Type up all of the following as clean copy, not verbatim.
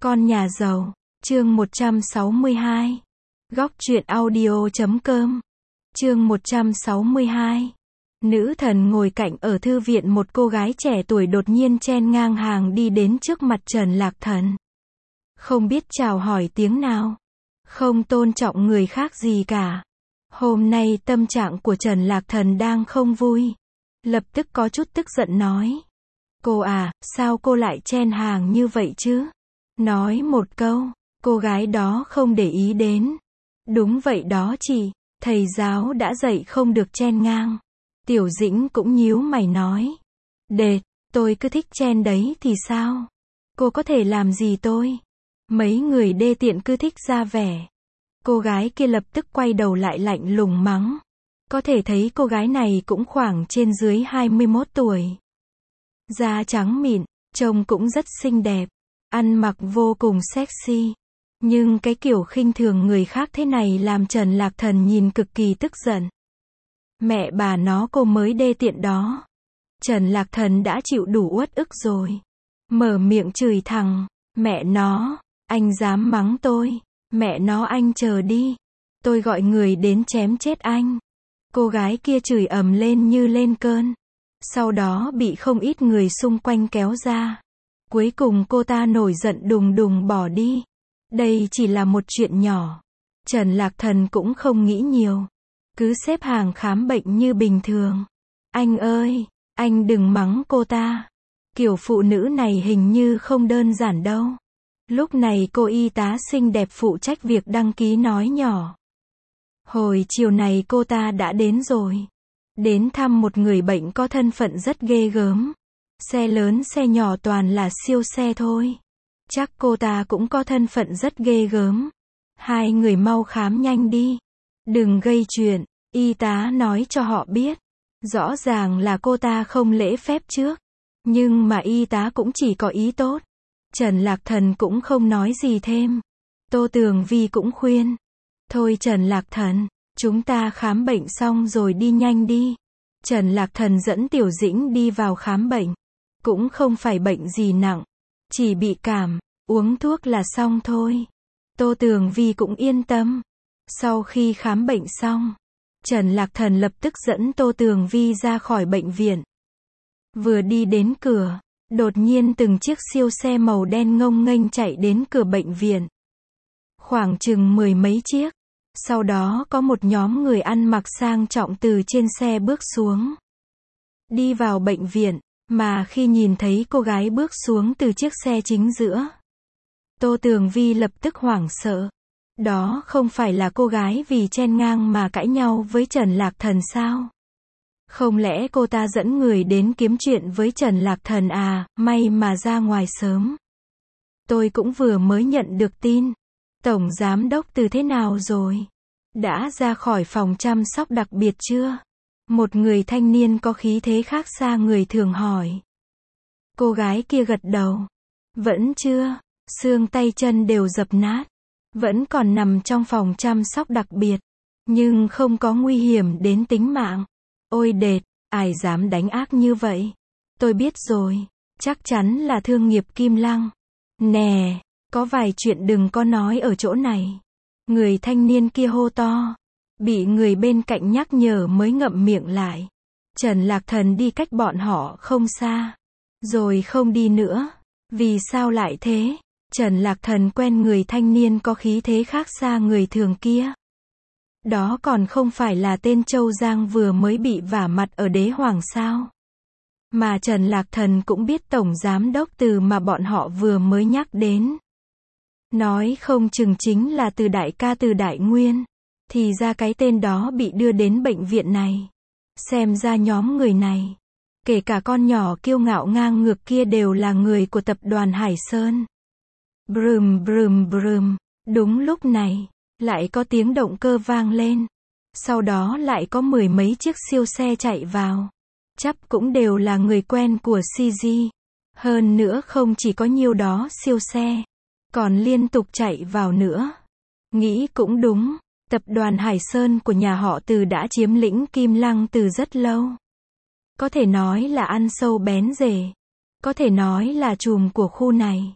Con nhà giàu, chương 162. Góc truyện audio.com. Chương 162. Nữ thần ngồi cạnh ở thư viện, một cô gái trẻ tuổi đột nhiên chen ngang hàng đi đến trước mặt Trần Lạc Thần. Không biết chào hỏi tiếng nào, không tôn trọng người khác gì cả. Hôm nay tâm trạng của Trần Lạc Thần đang không vui. Lập tức có chút tức giận nói. Cô à, sao cô lại chen hàng như vậy chứ? Nói một câu, cô gái đó không để ý đến. Đúng vậy đó chị, thầy giáo đã dạy không được chen ngang. Tiểu Dĩnh cũng nhíu mày nói. Đệt, tôi cứ thích chen đấy thì sao? Cô có thể làm gì tôi? Mấy người đê tiện cứ thích ra vẻ. Cô gái kia lập tức quay đầu lại lạnh lùng mắng. Có thể thấy cô gái này cũng khoảng trên dưới 21 tuổi. Da trắng mịn, trông cũng rất xinh đẹp, ăn mặc vô cùng sexy. Nhưng cái kiểu khinh thường người khác thế này làm Trần Lạc Thần nhìn cực kỳ tức giận. Mẹ bà nó, cô mới đê tiện đó. Trần Lạc Thần đã chịu đủ uất ức rồi. Mở miệng chửi thẳng. Mẹ nó, anh dám mắng tôi. Mẹ nó, anh chờ đi. Tôi gọi người đến chém chết anh. Cô gái kia chửi ầm lên như lên cơn. Sau đó bị không ít người xung quanh kéo ra. Cuối cùng cô ta nổi giận đùng đùng bỏ đi. Đây chỉ là một chuyện nhỏ. Trần Lạc Thần cũng không nghĩ nhiều. Cứ xếp hàng khám bệnh như bình thường. Anh ơi, anh đừng mắng cô ta. Kiểu phụ nữ này hình như không đơn giản đâu. Lúc này cô y tá xinh đẹp phụ trách việc đăng ký nói nhỏ. Hồi chiều này cô ta đã đến rồi. Đến thăm một người bệnh có thân phận rất ghê gớm. Xe lớn xe nhỏ toàn là siêu xe thôi. Chắc cô ta cũng có thân phận rất ghê gớm. Hai người mau khám nhanh đi. Đừng gây chuyện, y tá nói cho họ biết. Rõ ràng là cô ta không lễ phép trước. Nhưng mà y tá cũng chỉ có ý tốt. Trần Lạc Thần cũng không nói gì thêm. Tô Tường Vi cũng khuyên. Thôi Trần Lạc Thần, chúng ta khám bệnh xong rồi đi nhanh đi. Trần Lạc Thần dẫn Tiểu Dĩnh đi vào khám bệnh. Cũng không phải bệnh gì nặng. Chỉ bị cảm, uống thuốc là xong thôi. Tô Tường Vi cũng yên tâm. Sau khi khám bệnh xong, Trần Lạc Thần lập tức dẫn Tô Tường Vi ra khỏi bệnh viện. Vừa đi đến cửa, đột nhiên từng chiếc siêu xe màu đen ngông nghênh chạy đến cửa bệnh viện. Khoảng chừng 10 mấy chiếc. Sau đó có một nhóm người ăn mặc sang trọng từ trên xe bước xuống. Đi vào bệnh viện, mà khi nhìn thấy cô gái bước xuống từ chiếc xe chính giữa, Tô Tường Vi lập tức hoảng sợ. Đó không phải là cô gái vì chen ngang mà cãi nhau với Trần Lạc Thần sao? Không lẽ cô ta dẫn người đến kiếm chuyện với Trần Lạc Thần à? May mà ra ngoài sớm. Tôi cũng vừa mới nhận được tin. Tổng giám đốc Từ thế nào rồi? Đã ra khỏi phòng chăm sóc đặc biệt chưa? Một người thanh niên có khí thế khác xa người thường hỏi. Cô gái kia gật đầu. Vẫn chưa, xương tay chân đều dập nát. Vẫn còn nằm trong phòng chăm sóc đặc biệt. Nhưng không có nguy hiểm đến tính mạng. Ôi đệt, ai dám đánh ác như vậy? Tôi biết rồi, chắc chắn là thương nghiệp Kim Lăng. Nè, có vài chuyện đừng có nói ở chỗ này. Người thanh niên kia hô to. Bị người bên cạnh nhắc nhở mới ngậm miệng lại. Trần Lạc Thần đi cách bọn họ không xa. Rồi không đi nữa. Vì sao lại thế? Trần Lạc Thần quen người thanh niên có khí thế khác xa người thường kia. Đó còn không phải là tên Châu Giang vừa mới bị vả mặt ở Đế Hoàng sao? Mà Trần Lạc Thần cũng biết tổng giám đốc Từ mà bọn họ vừa mới nhắc đến. Nói không chừng chính là Từ đại ca Từ Đại Nguyên. Thì ra cái tên đó bị đưa đến bệnh viện này. Xem ra nhóm người này, kể cả con nhỏ kiêu ngạo ngang ngược kia đều là người của tập đoàn Hải Sơn. Brum brum brum. Đúng lúc này, lại có tiếng động cơ vang lên. Sau đó lại có 10 mấy chiếc siêu xe chạy vào. Chắc cũng đều là người quen của CG. Hơn nữa không chỉ có nhiêu đó siêu xe, còn liên tục chạy vào nữa. Nghĩ cũng đúng, tập đoàn Hải Sơn của nhà họ Từ đã chiếm lĩnh Kim Lăng từ rất lâu. Có thể nói là ăn sâu bén rễ. Có thể nói là trùm của khu này.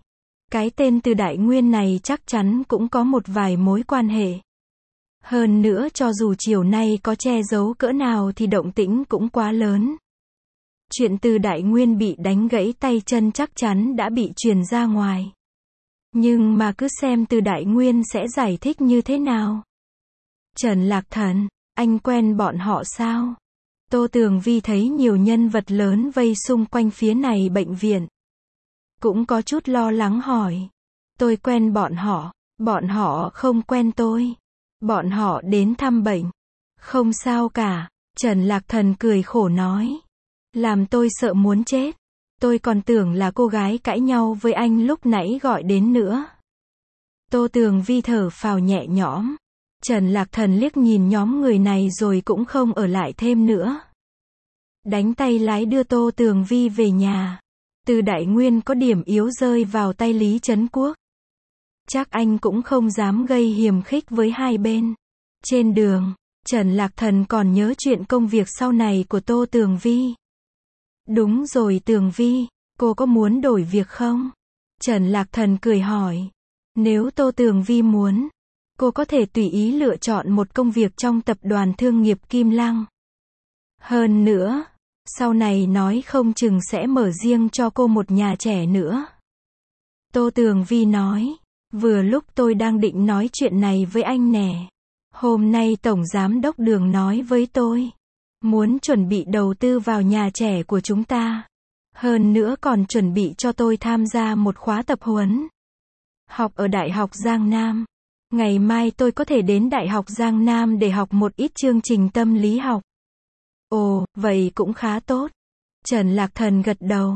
Cái tên Từ Đại Nguyên này chắc chắn cũng có một vài mối quan hệ. Hơn nữa cho dù chiều nay có che giấu cỡ nào thì động tĩnh cũng quá lớn. Chuyện Từ Đại Nguyên bị đánh gãy tay chân chắc chắn đã bị truyền ra ngoài. Nhưng mà cứ xem Từ Đại Nguyên sẽ giải thích như thế nào. Trần Lạc Thần, anh quen bọn họ sao? Tô Tường Vi thấy nhiều nhân vật lớn vây xung quanh phía này bệnh viện. Cũng có chút lo lắng hỏi. Tôi quen bọn họ không quen tôi. Bọn họ đến thăm bệnh. Không sao cả, Trần Lạc Thần cười khổ nói. Làm tôi sợ muốn chết. Tôi còn tưởng là cô gái cãi nhau với anh lúc nãy gọi đến nữa. Tô Tường Vi thở phào nhẹ nhõm. Trần Lạc Thần liếc nhìn nhóm người này rồi cũng không ở lại thêm nữa. Đánh tay lái đưa Tô Tường Vi về nhà. Từ Đại Nguyên có điểm yếu rơi vào tay Lý Trấn Quốc. Chắc anh cũng không dám gây hiềm khích với hai bên. Trên đường, Trần Lạc Thần còn nhớ chuyện công việc sau này của Tô Tường Vi. Đúng rồi Tường Vi, cô có muốn đổi việc không? Trần Lạc Thần cười hỏi. Nếu Tô Tường Vi muốn, cô có thể tùy ý lựa chọn một công việc trong tập đoàn thương nghiệp Kim Lăng. Hơn nữa, sau này nói không chừng sẽ mở riêng cho cô một nhà trẻ nữa. Tô Tường Vi nói. Vừa lúc tôi đang định nói chuyện này với anh nè. Hôm nay Tổng Giám đốc Đường nói với tôi. Muốn chuẩn bị đầu tư vào nhà trẻ của chúng ta. Hơn nữa còn chuẩn bị cho tôi tham gia một khóa tập huấn. Học ở Đại học Giang Nam. Ngày mai tôi có thể đến Đại học Giang Nam để học một ít chương trình tâm lý học. Ồ, vậy cũng khá tốt. Trần Lạc Thần gật đầu.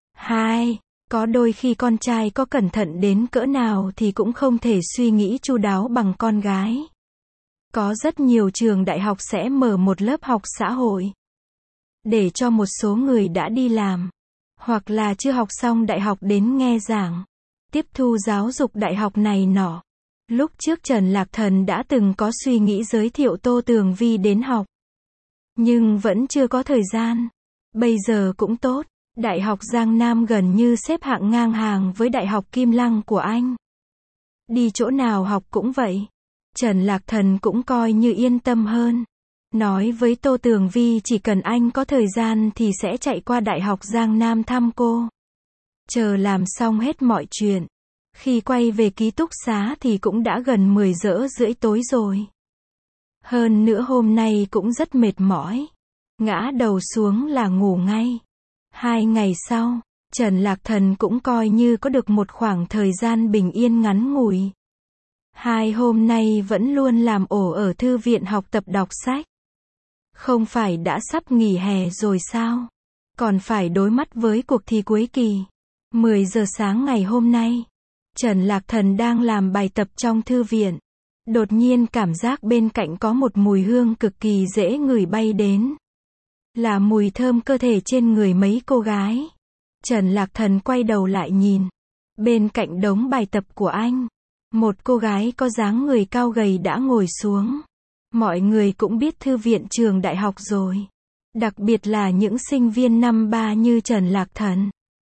Có đôi khi con trai có cẩn thận đến cỡ nào thì cũng không thể suy nghĩ chu đáo bằng con gái. Có rất nhiều trường đại học sẽ mở một lớp học xã hội. Để cho một số người đã đi làm, hoặc là chưa học xong đại học đến nghe giảng, tiếp thu giáo dục đại học này nọ. Lúc trước Trần Lạc Thần đã từng có suy nghĩ giới thiệu Tô Tường Vi đến học. Nhưng vẫn chưa có thời gian. Bây giờ cũng tốt. Đại học Giang Nam gần như xếp hạng ngang hàng với Đại học Kim Lăng của anh. Đi chỗ nào học cũng vậy. Trần Lạc Thần cũng coi như yên tâm hơn. Nói với Tô Tường Vi chỉ cần anh có thời gian thì sẽ chạy qua Đại học Giang Nam thăm cô. Chờ làm xong hết mọi chuyện. Khi quay về ký túc xá thì cũng đã gần 10 giờ rưỡi tối rồi. Hơn nữa hôm nay cũng rất mệt mỏi. Ngã đầu xuống là ngủ ngay. 2 ngày sau, Trần Lạc Thần cũng coi như có được một khoảng thời gian bình yên ngắn ngủi. 2 hôm nay vẫn luôn làm ổ ở thư viện học tập đọc sách. Không phải đã sắp nghỉ hè rồi sao? Còn phải đối mặt với cuộc thi cuối kỳ. 10 giờ sáng ngày hôm nay, Trần Lạc Thần đang làm bài tập trong thư viện. Đột nhiên cảm giác bên cạnh có một mùi hương cực kỳ dễ ngửi bay đến. Là mùi thơm cơ thể trên người mấy cô gái. Trần Lạc Thần quay đầu lại nhìn. Bên cạnh đống bài tập của anh, một cô gái có dáng người cao gầy đã ngồi xuống. Mọi người cũng biết thư viện trường đại học rồi. Đặc biệt là những sinh viên năm 3 như Trần Lạc Thần.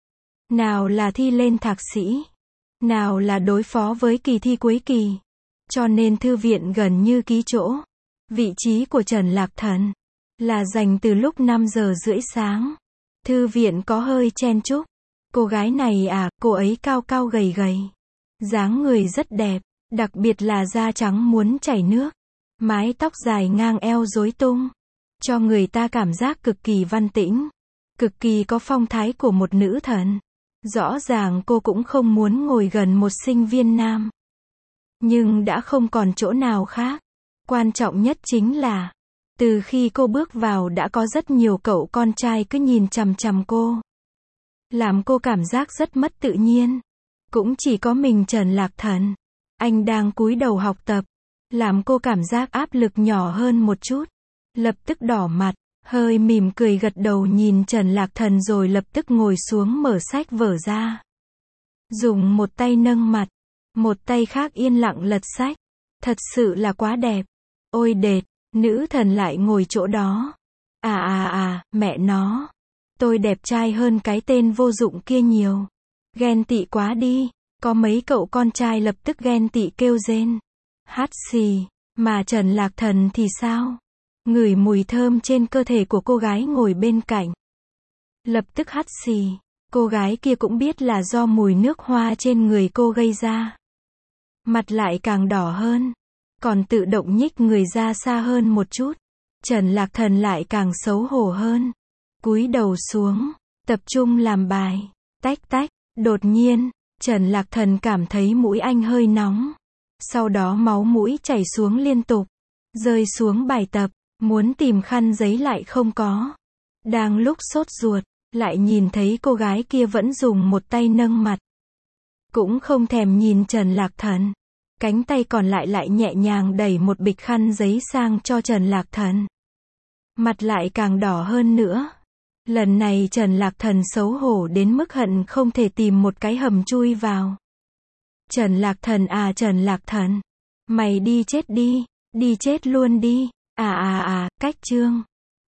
Nào là thi lên thạc sĩ, nào là đối phó với kỳ thi cuối kỳ. Cho nên thư viện gần như ký chỗ. Vị trí của Trần Lạc Thần là dành từ lúc 5 giờ rưỡi sáng. Thư viện có hơi chen chúc. Cô gái này cô ấy cao cao gầy gầy. Dáng người rất đẹp, đặc biệt là da trắng muốn chảy nước. Mái tóc dài ngang eo rối tung. Cho người ta cảm giác cực kỳ văn tĩnh. Cực kỳ có phong thái của một nữ thần. Rõ ràng cô cũng không muốn ngồi gần một sinh viên nam. Nhưng đã không còn chỗ nào khác. Quan trọng nhất chính là, từ khi cô bước vào đã có rất nhiều cậu con trai cứ nhìn chằm chằm cô. Làm cô cảm giác rất mất tự nhiên. Cũng chỉ có mình Trần Lạc Thần. Anh đang cúi đầu học tập. Làm cô cảm giác áp lực nhỏ hơn một chút. Lập tức đỏ mặt, hơi mỉm cười gật đầu nhìn Trần Lạc Thần rồi lập tức ngồi xuống mở sách vở ra. Dùng một tay nâng mặt, một tay khác yên lặng lật sách. Thật sự là quá đẹp. Ôi đệt, nữ thần lại ngồi chỗ đó. Mẹ nó. Tôi đẹp trai hơn cái tên vô dụng kia nhiều. Ghen tị quá đi. Có mấy cậu con trai lập tức ghen tị kêu rên. Hắt xì, mà Trần Lạc Thần thì sao? Ngửi mùi thơm trên cơ thể của cô gái ngồi bên cạnh. Lập tức hắt xì, cô gái kia cũng biết là do mùi nước hoa trên người cô gây ra. Mặt lại càng đỏ hơn, còn tự động nhích người ra xa hơn một chút. Trần Lạc Thần lại càng xấu hổ hơn. Cúi đầu xuống, tập trung làm bài. Tách tách, đột nhiên, Trần Lạc Thần cảm thấy mũi anh hơi nóng. Sau đó máu mũi chảy xuống liên tục, rơi xuống bài tập, muốn tìm khăn giấy lại không có. Đang lúc sốt ruột, lại nhìn thấy cô gái kia vẫn dùng một tay nâng mặt. Cũng không thèm nhìn Trần Lạc Thần. Cánh tay còn lại lại nhẹ nhàng đẩy một bịch khăn giấy sang cho Trần Lạc Thần. Mặt lại càng đỏ hơn nữa. Lần này Trần Lạc Thần xấu hổ đến mức hận không thể tìm một cái hầm chui vào. Trần Lạc Thần à, Trần Lạc Thần, mày đi chết đi, đi chết luôn đi. Cách chương